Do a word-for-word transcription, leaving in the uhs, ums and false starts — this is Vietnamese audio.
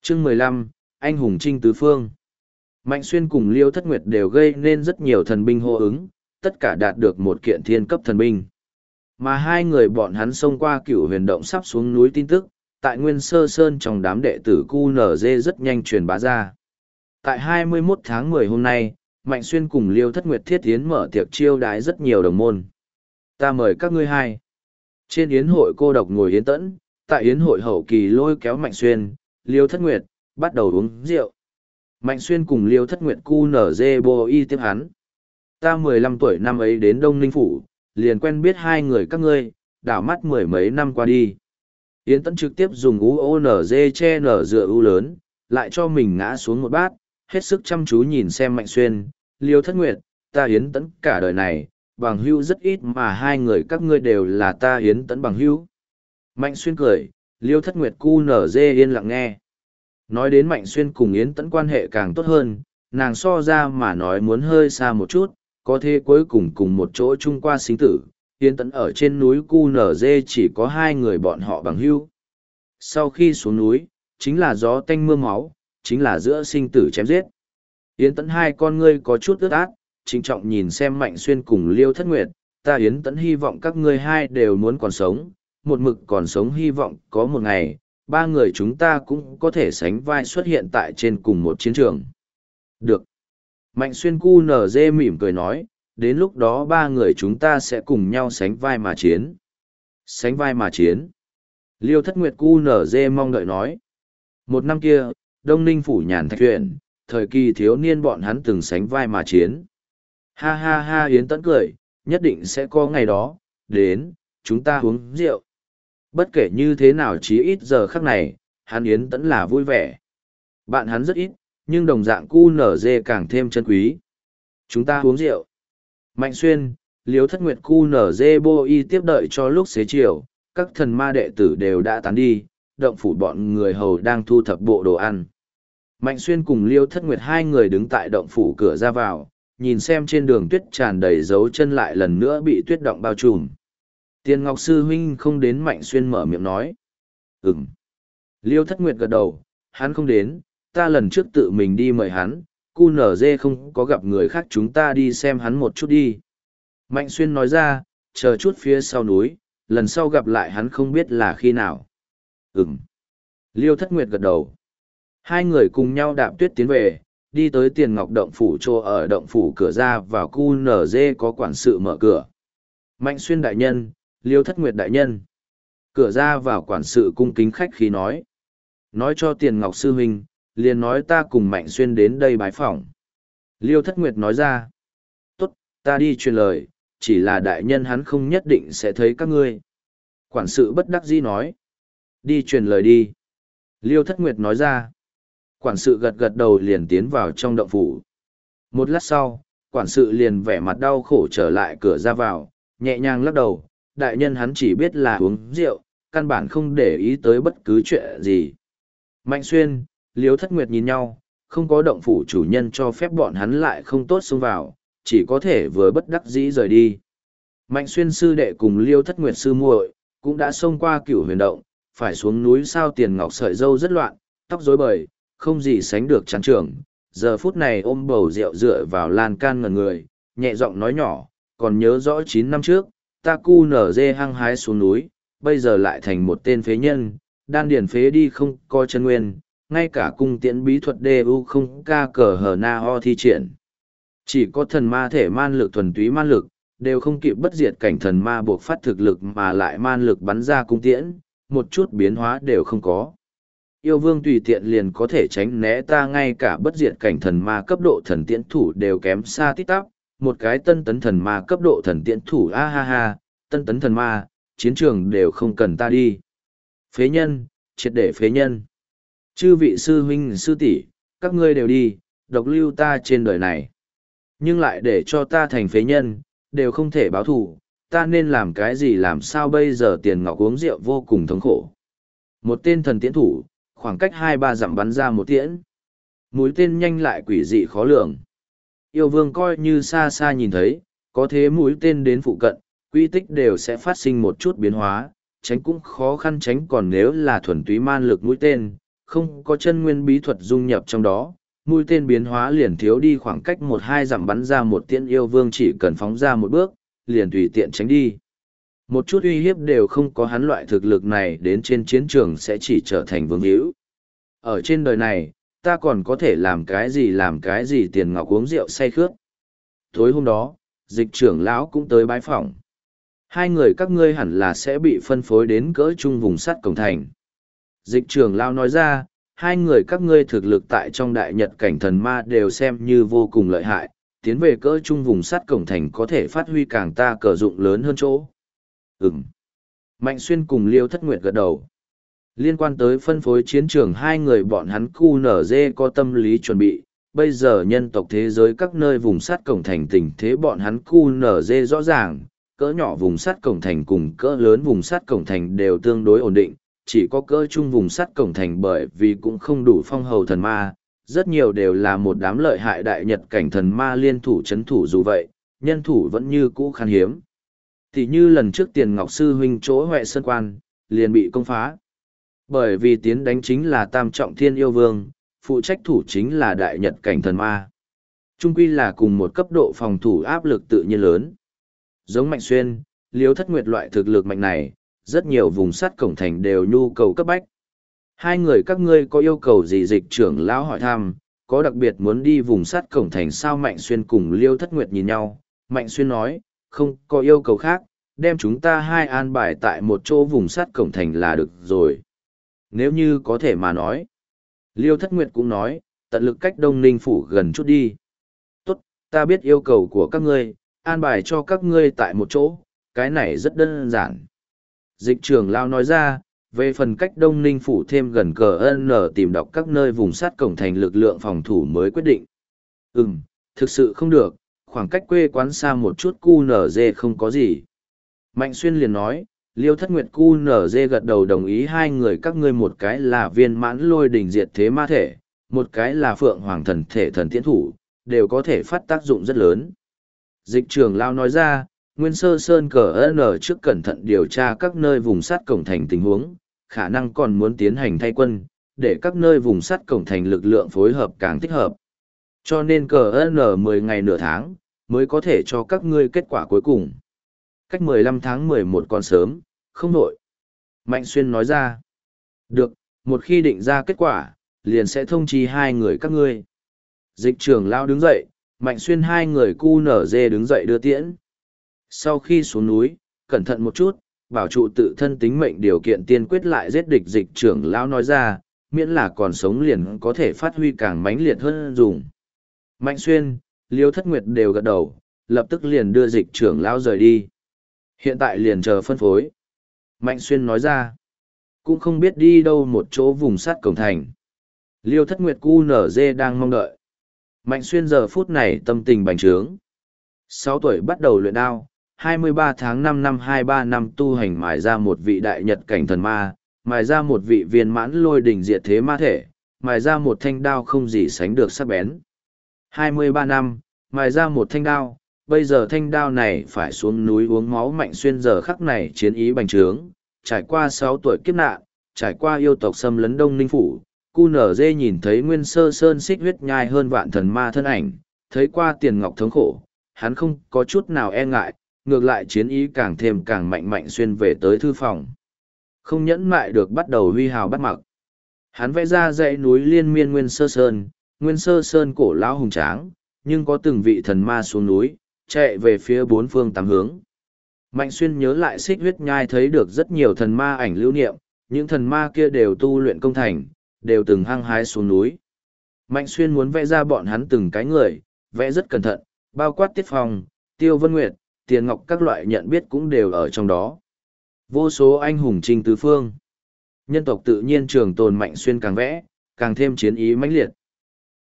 Chương mười lăm, Anh hùng trinh tứ phương. Mạnh Xuyên cùng Liêu Thất Nguyệt đều gây nên rất nhiều thần binh hô ứng, tất cả đạt được một kiện thiên cấp thần binh. Mà hai người bọn hắn xông qua Cửu Huyền Động sắp xuống núi tin tức, tại Nguyên Sơ Sơn trong đám đệ tử Q N Z rất nhanh truyền bá ra. Tại hai mươi mốt tháng mười hôm nay, Mạnh Xuyên cùng Liêu Thất Nguyệt thiết yến mở tiệc chiêu đái rất nhiều đồng môn. Ta mời các ngươi hai. Trên yến hội cô độc ngồi yến tẫn, tại yến hội hậu kỳ lôi kéo Mạnh Xuyên, Liêu Thất Nguyệt, bắt đầu uống rượu. Mạnh Xuyên cùng Liêu Thất Nguyệt Q N Z bô y tiếp hắn. Ta mười lăm tuổi năm ấy đến Đông Ninh Phủ, liền quen biết hai người các ngươi, đảo mắt mười mấy năm qua đi. Yến Tẫn trực tiếp dùng u o en giê che nở dựa u lớn, lại cho mình ngã xuống một bát, hết sức chăm chú nhìn xem Mạnh Xuyên, Liêu Thất Nguyệt, ta Yến Tẫn cả đời này, bằng hữu rất ít mà hai người các ngươi đều là ta Yến Tẫn bằng hữu. Mạnh Xuyên cười, Liêu Thất Nguyệt Q N Z yên lặng nghe. Nói đến Mạnh Xuyên cùng Yến Tẫn quan hệ càng tốt hơn, nàng so ra mà nói muốn hơi xa một chút, có thế cuối cùng cùng một chỗ chung qua sinh tử. Yến Tẫn ở trên núi Q N Z chỉ có hai người bọn họ bằng hữu. Sau khi xuống núi, chính là gió tanh mưa máu, chính là giữa sinh tử chém giết. Yến Tẫn hai con ngươi có chút ướt át, trinh trọng nhìn xem Mạnh Xuyên cùng Liêu Thất Nguyệt, ta Yến Tẫn hy vọng các ngươi hai đều muốn còn sống, một mực còn sống hy vọng có một ngày, ba người chúng ta cũng có thể sánh vai xuất hiện tại trên cùng một chiến trường. Được. Mạnh Xuyên Q N Z mỉm cười nói, đến lúc đó ba người chúng ta sẽ cùng nhau sánh vai mà chiến. Sánh vai mà chiến. Liêu Thất Nguyệt Q N Z mong đợi nói. Một năm kia, Đông Ninh Phủ Nhàn Thạch Huyện, thời kỳ thiếu niên bọn hắn từng sánh vai mà chiến. Ha ha ha Yến Tẫn cười, nhất định sẽ có ngày đó, đến, chúng ta uống rượu. Bất kể như thế nào chí ít giờ khắc này, hắn Yến Tẫn là vui vẻ. Bạn hắn rất ít, nhưng đồng dạng Q N Z càng thêm chân quý. Chúng ta uống rượu. Mạnh Xuyên, Liêu Thất Nguyệt Q N Z bô y tiếp đợi cho lúc xế chiều, các thần ma đệ tử đều đã tán đi, động phủ bọn người hầu đang thu thập bộ đồ ăn. Mạnh Xuyên cùng Liêu Thất Nguyệt hai người đứng tại động phủ cửa ra vào, nhìn xem trên đường tuyết tràn đầy dấu chân lại lần nữa bị tuyết động bao trùm. Tiền Ngọc Sư Huynh không đến. Mạnh Xuyên mở miệng nói. Ừm. Liêu Thất Nguyệt gật đầu, hắn không đến, ta lần trước tự mình đi mời hắn, Q N Z không có gặp người khác chúng ta đi xem hắn một chút đi. Mạnh Xuyên nói ra, chờ chút phía sau núi, lần sau gặp lại hắn không biết là khi nào. Ừm. Liêu Thất Nguyệt gật đầu. Hai người cùng nhau đạp tuyết tiến về, đi tới Tiền Ngọc động phủ chỗ ở động phủ cửa ra vào Q N Z có quản sự mở cửa. Mạnh Xuyên đại nhân, Liêu Thất Nguyệt đại nhân. Cửa ra vào quản sự cung kính khách khí nói. Nói cho Tiền Ngọc sư huynh, liền nói ta cùng Mạnh Xuyên đến đây bái phỏng. Liêu Thất Nguyệt nói ra. Tốt, ta đi truyền lời, chỉ là đại nhân hắn không nhất định sẽ thấy các ngươi. Quản sự bất đắc dĩ nói. Đi truyền lời đi. Liêu Thất Nguyệt nói ra. Quản sự gật gật đầu liền tiến vào trong động phủ. Một lát sau, quản sự liền vẻ mặt đau khổ trở lại cửa ra vào, nhẹ nhàng lắc đầu, đại nhân hắn chỉ biết là uống rượu, căn bản không để ý tới bất cứ chuyện gì. Mạnh Xuyên, Liêu Thất Nguyệt nhìn nhau, không có động phủ chủ nhân cho phép bọn hắn lại không tốt xông vào, chỉ có thể vừa bất đắc dĩ rời đi. Mạnh Xuyên sư đệ cùng Liêu Thất Nguyệt sư muội cũng đã xông qua Cửu Huyền Động, phải xuống núi sao Tiền Ngọc sợi râu rất loạn, tóc rối bời, không gì sánh được trắng trường. Giờ phút này ôm bầu rượu dựa vào lan can ngẩn người, nhẹ giọng nói nhỏ, còn nhớ rõ chín năm trước, ta Q N Z hăng hái xuống núi, bây giờ lại thành một tên phế nhân, đan điền phế đi không có chân nguyên, ngay cả cung tiễn bí thuật đê u không ca cờ hờ na ho thi triển. Chỉ có thần ma thể man lực thuần túy man lực, đều không kịp bất diệt cảnh thần ma buộc phát thực lực mà lại man lực bắn ra cung tiễn, một chút biến hóa đều không có. Yêu vương tùy tiện liền có thể tránh né ta ngay cả bất diệt cảnh thần ma cấp độ thần tiễn thủ đều kém xa tít tắp, một cái tân tấn thần ma cấp độ thần tiễn thủ a ha ha, tân tấn thần ma, chiến trường đều không cần ta đi. Phế nhân, triệt để phế nhân. Chư vị sư huynh sư tỷ, các ngươi đều đi, độc lưu ta trên đời này. Nhưng lại để cho ta thành phế nhân, đều không thể báo thù, ta nên làm cái gì làm sao bây giờ Tiền Ngọc uống rượu vô cùng thống khổ. Một tên thần tiễn thủ, khoảng cách hai ba dặm bắn ra một tiễn. Mũi tên nhanh lại quỷ dị khó lường. Yêu vương coi như xa xa nhìn thấy, có thế mũi tên đến phụ cận, quy tích đều sẽ phát sinh một chút biến hóa, tránh cũng khó khăn tránh còn nếu là thuần túy man lực mũi tên, không có chân nguyên bí thuật dung nhập trong đó, mũi tên biến hóa liền thiếu đi khoảng cách một hai dặm bắn ra một tiễn yêu vương chỉ cần phóng ra một bước, liền tùy tiện tránh đi. Một chút uy hiếp đều không có, hắn loại thực lực này đến trên chiến trường sẽ chỉ trở thành vương hữu. Ở trên đời này, ta còn có thể làm cái gì làm cái gì, Tiền Ngọc uống rượu say khướt. Tối hôm đó, Dịch trưởng lão cũng tới bái phỏng. Hai người các ngươi hẳn là sẽ bị phân phối đến cỡ trung vùng sắt cổng thành. Dịch trưởng lão nói ra, hai người các ngươi thực lực tại trong đại nhật cảnh thần ma đều xem như vô cùng lợi hại, tiến về cỡ trung vùng sắt cổng thành có thể phát huy càng ta cờ dụng lớn hơn chỗ. Ừm. Mạnh Xuyên cùng Liêu Thất Nguyệt gật đầu. Liên quan tới phân phối chiến trường, hai người bọn hắn cu nở dê có tâm lý chuẩn bị. Bây giờ nhân tộc thế giới các nơi vùng sắt cổng thành tình thế bọn hắn cu nở dê rõ ràng, cỡ nhỏ vùng sắt cổng thành cùng cỡ lớn vùng sắt cổng thành đều tương đối ổn định, chỉ có cỡ trung vùng sắt cổng thành bởi vì cũng không đủ phong hầu thần ma, rất nhiều đều là một đám lợi hại đại nhật cảnh thần ma liên thủ chấn thủ, dù vậy, nhân thủ vẫn như cũ khan hiếm. Thì như lần trước Tiền Ngọc Sư huynh chỗ Huệ Sơn Quan, liền bị công phá. Bởi vì tiến đánh chính là Tam Trọng Thiên Yêu Vương, phụ trách thủ chính là đại nhật cảnh thần ma. Trung quy là cùng một cấp độ phòng thủ áp lực tự nhiên lớn. Giống Mạnh Xuyên, Liêu Thất Nguyệt loại thực lực mạnh này, rất nhiều vùng sắt cổng thành đều nhu cầu cấp bách. Hai người các ngươi có yêu cầu gì? Dịch trưởng lão hỏi thăm, có đặc biệt muốn đi vùng sắt cổng thành sao? Mạnh Xuyên cùng Liêu Thất Nguyệt nhìn nhau, Mạnh Xuyên nói, không có yêu cầu khác, đem chúng ta hai an bài tại một chỗ vùng sắt cổng thành là được rồi. Nếu như có thể mà nói. Liêu Thất Nguyệt cũng nói, tận lực cách Đông Ninh Phủ gần chút đi. Tốt, ta biết yêu cầu của các ngươi, an bài cho các ngươi tại một chỗ, cái này rất đơn giản. Dịch trưởng lão nói ra, về phần cách Đông Ninh Phủ thêm gần cờ ân tìm đọc các nơi vùng sắt cổng thành lực lượng phòng thủ mới quyết định. Ừm, thực sự không được, khoảng cách quê quán xa một chút cu nở dê không có gì. Mạnh Xuyên liền nói, Liêu Thất Nguyệt cu nở dê gật đầu đồng ý, hai người các ngươi một cái là viên mãn lôi đỉnh diệt thế ma thể, một cái là phượng hoàng thần thể thần tiễn thủ, đều có thể phát tác dụng rất lớn. Dịch trưởng lão nói ra, Nguyên Sơ Sơn cờ N trước cẩn thận điều tra các nơi vùng sắt cổng thành tình huống, khả năng còn muốn tiến hành thay quân, để các nơi vùng sắt cổng thành lực lượng phối hợp càng thích hợp. Cho nên cờ N mười ngày nửa tháng, mới có thể cho các ngươi kết quả cuối cùng. Cách mười lăm tháng mười một còn sớm, không nổi. Mạnh Xuyên nói ra. Được, một khi định ra kết quả, liền sẽ thông chi hai người các ngươi. Dịch trưởng lão đứng dậy, Mạnh Xuyên hai người cu nở dê đứng dậy đưa tiễn. Sau khi xuống núi, cẩn thận một chút, bảo trụ tự thân tính mệnh điều kiện tiên quyết lại giết địch. Dịch trưởng lão nói ra, miễn là còn sống liền có thể phát huy càng mãnh liệt hơn dùng. Mạnh Xuyên, Liêu Thất Nguyệt đều gật đầu, lập tức liền đưa dịch trưởng lão rời đi. Hiện tại liền chờ phân phối. Mạnh Xuyên nói ra, cũng không biết đi đâu một chỗ vùng sắt cổng thành. Liêu Thất Nguyệt cu nở dê đang mong đợi. Mạnh Xuyên giờ phút này tâm tình bành trướng. Sáu tuổi bắt đầu luyện đao, hai mươi ba tháng năm năm hai ba năm tu hành mài ra một vị đại nhật cảnh thần ma, mài ra một vị viên mãn lôi đỉnh diệt thế ma thể, mài ra một thanh đao không gì sánh được sắc bén. hai mươi ba năm, mài ra một thanh đao, bây giờ thanh đao này phải xuống núi uống máu. Mạnh Xuyên giờ khắc này chiến ý bành trướng, trải qua sáu tuổi kiếp nạn, trải qua yêu tộc xâm lấn Đông Ninh Phủ, cu nở dê nhìn thấy Nguyên Sơ Sơn xích huyết nhai hơn vạn thần ma thân ảnh, thấy qua Tiền Ngọc thống khổ, hắn không có chút nào e ngại, ngược lại chiến ý càng thêm càng mạnh. Mạnh Xuyên về tới thư phòng, không nhẫn mại được bắt đầu huy hào bắt mặc. Hắn vẽ ra dãy núi liên miên Nguyên Sơ Sơn, Nguyên Sơ Sơn cổ lão hùng tráng, nhưng có từng vị thần ma xuống núi, chạy về phía bốn phương tám hướng. Mạnh Xuyên nhớ lại xích huyết nhai thấy được rất nhiều thần ma ảnh lưu niệm, những thần ma kia đều tu luyện công thành, đều từng hăng hái xuống núi. Mạnh Xuyên muốn vẽ ra bọn hắn từng cái người, vẽ rất cẩn thận, bao quát Tiết Phong, Tiêu Vân Nguyệt, Tiền Ngọc các loại nhận biết cũng đều ở trong đó. Vô số anh hùng trinh tứ phương. Nhân tộc tự nhiên trường tồn. Mạnh Xuyên càng vẽ, càng thêm chiến ý mãnh liệt.